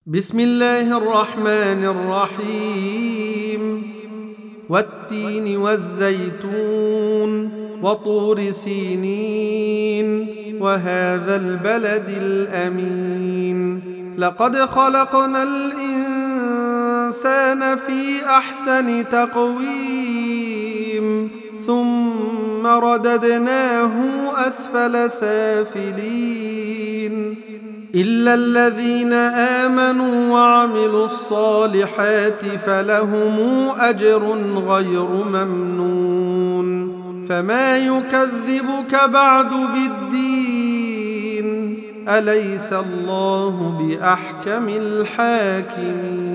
بسم الله الرحمن الرحيم والتين والزيتون وطور سينين وهذا البلد الأمين لقد خلقنا الإنسان في أحسن تقويم ثم رددناه أسفل سافلين إلا الذين آمنوا وعملوا الصالحات فلهم أجر غير ممنون فما يكذبك بعد بالدين أليس الله بأحكم الحاكمين